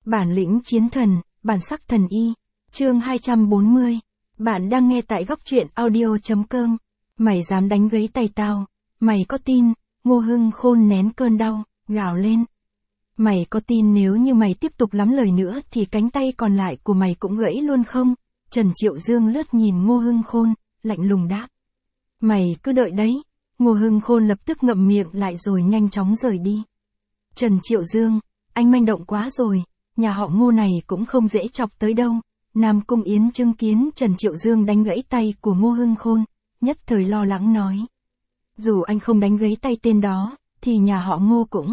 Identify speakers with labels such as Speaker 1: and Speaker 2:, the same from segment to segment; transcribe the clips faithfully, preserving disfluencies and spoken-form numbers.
Speaker 1: Bản lĩnh chiến thần, bản sắc thần y. Chương hai trăm bốn mươi. Bạn đang nghe tại góc truyện audio chấm com. Mày dám đánh gãy tay tao, mày có tin? Ngô Hưng Khôn nén cơn đau, gào lên. Mày có tin nếu như mày tiếp tục lắm lời nữa thì cánh tay còn lại của mày cũng gãy luôn không? Trần Triệu Dương lướt nhìn Ngô Hưng Khôn, lạnh lùng đáp. Mày cứ đợi đấy. Ngô Hưng Khôn lập tức ngậm miệng lại rồi nhanh chóng rời đi. Trần Triệu Dương, anh manh động quá rồi, nhà họ Ngô này cũng không dễ chọc tới đâu. Nam Cung Yến chứng kiến Trần Triệu Dương đánh gãy tay của Ngô Hưng Khôn, nhất thời lo lắng nói. Dù anh không đánh gãy tay tên đó, thì nhà họ Ngô cũng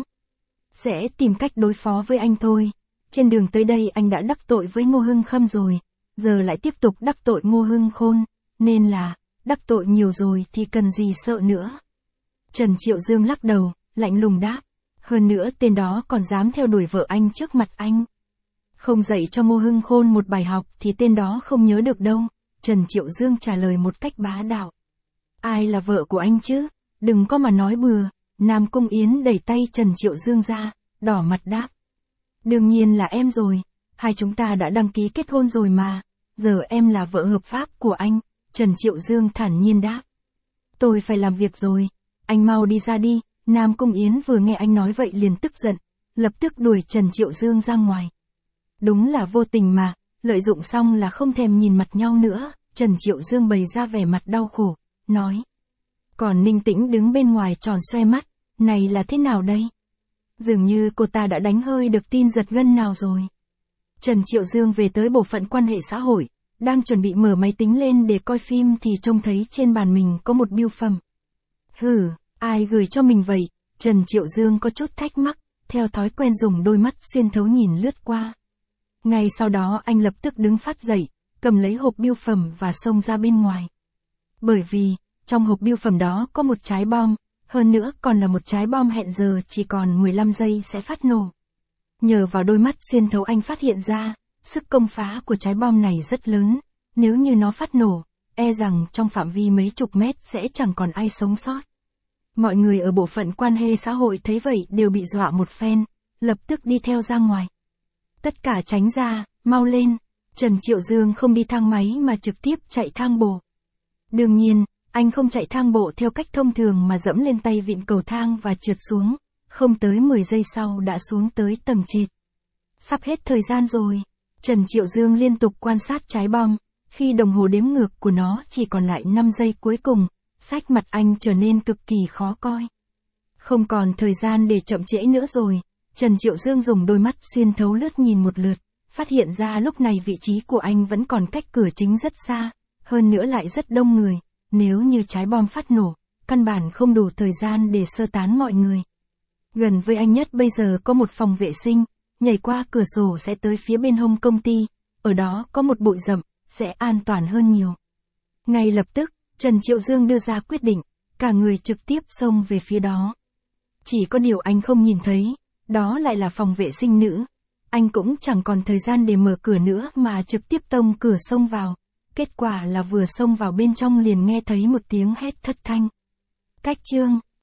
Speaker 1: sẽ tìm cách đối phó với anh thôi. Trên đường tới đây anh đã đắc tội với Ngô Hưng Khâm rồi, giờ lại tiếp tục đắc tội Ngô Hưng Khôn, nên là, đắc tội nhiều rồi thì cần gì sợ nữa. Trần Triệu Dương lắc đầu, lạnh lùng đáp. Hơn nữa tên đó còn dám theo đuổi vợ anh trước mặt anh. Không dạy cho Ngô Hưng Khôn một bài học thì tên đó không nhớ được đâu. Trần Triệu Dương trả lời một cách bá đạo. Ai là vợ của anh chứ? Đừng có mà nói bừa. Nam Cung Yến đẩy tay Trần Triệu Dương ra, đỏ mặt đáp. Đương nhiên là em rồi. Hai chúng ta đã đăng ký kết hôn rồi mà. Giờ em là vợ hợp pháp của anh. Trần Triệu Dương thản nhiên đáp. Tôi phải làm việc rồi. Anh mau đi ra đi. Nam Cung Yến vừa nghe anh nói vậy liền tức giận, lập tức đuổi Trần Triệu Dương ra ngoài. Đúng là vô tình mà, lợi dụng xong là không thèm nhìn mặt nhau nữa. Trần Triệu Dương bày ra vẻ mặt đau khổ, nói. Còn Ninh Tĩnh đứng bên ngoài tròn xoe mắt, này là thế nào đây? Dường như cô ta đã đánh hơi được tin giật gân nào rồi. Trần Triệu Dương về tới bộ phận quan hệ xã hội, đang chuẩn bị mở máy tính lên để coi phim thì trông thấy trên bàn mình có một bưu phẩm. Hừ, ai gửi cho mình vậy? Trần Triệu Dương có chút thắc mắc, theo thói quen dùng đôi mắt xuyên thấu nhìn lướt qua. Ngay sau đó anh lập tức đứng phát dậy, cầm lấy hộp bưu phẩm và xông ra bên ngoài. Bởi vì, trong hộp bưu phẩm đó có một trái bom, hơn nữa còn là một trái bom hẹn giờ chỉ còn mười lăm giây sẽ phát nổ. Nhờ vào đôi mắt xuyên thấu anh phát hiện ra, sức công phá của trái bom này rất lớn, nếu như nó phát nổ, e rằng trong phạm vi mấy chục mét sẽ chẳng còn ai sống sót. Mọi người ở bộ phận quan hệ xã hội thấy vậy đều bị dọa một phen, lập tức đi theo ra ngoài. Tất cả tránh ra, mau lên. Trần Triệu Dương không đi thang máy mà trực tiếp chạy thang bộ. Đương nhiên, anh không chạy thang bộ theo cách thông thường mà dẫm lên tay vịn cầu thang và trượt xuống, không tới mười giây sau đã xuống tới tầng trệt. Sắp hết thời gian rồi. Trần Triệu Dương liên tục quan sát trái bom, khi đồng hồ đếm ngược của nó chỉ còn lại năm giây cuối cùng, sắc mặt anh trở nên cực kỳ khó coi. Không còn thời gian để chậm trễ nữa rồi. Trần Triệu Dương dùng đôi mắt xuyên thấu lướt nhìn một lượt, phát hiện ra lúc này vị trí của anh vẫn còn cách cửa chính rất xa, hơn nữa lại rất đông người, nếu như trái bom phát nổ, căn bản không đủ thời gian để sơ tán mọi người. Gần với anh nhất bây giờ có một phòng vệ sinh, nhảy qua cửa sổ sẽ tới phía bên hông công ty, ở đó có một bụi rậm, sẽ an toàn hơn nhiều. Ngay lập tức, Trần Triệu Dương đưa ra quyết định, cả người trực tiếp xông về phía đó. Chỉ có điều anh không nhìn thấy, đó lại là phòng vệ sinh nữ. Anh cũng chẳng còn thời gian để mở cửa nữa mà trực tiếp tông cửa xông vào. Kết quả là vừa xông vào bên trong liền nghe thấy một tiếng hét thất thanh. Cách chương.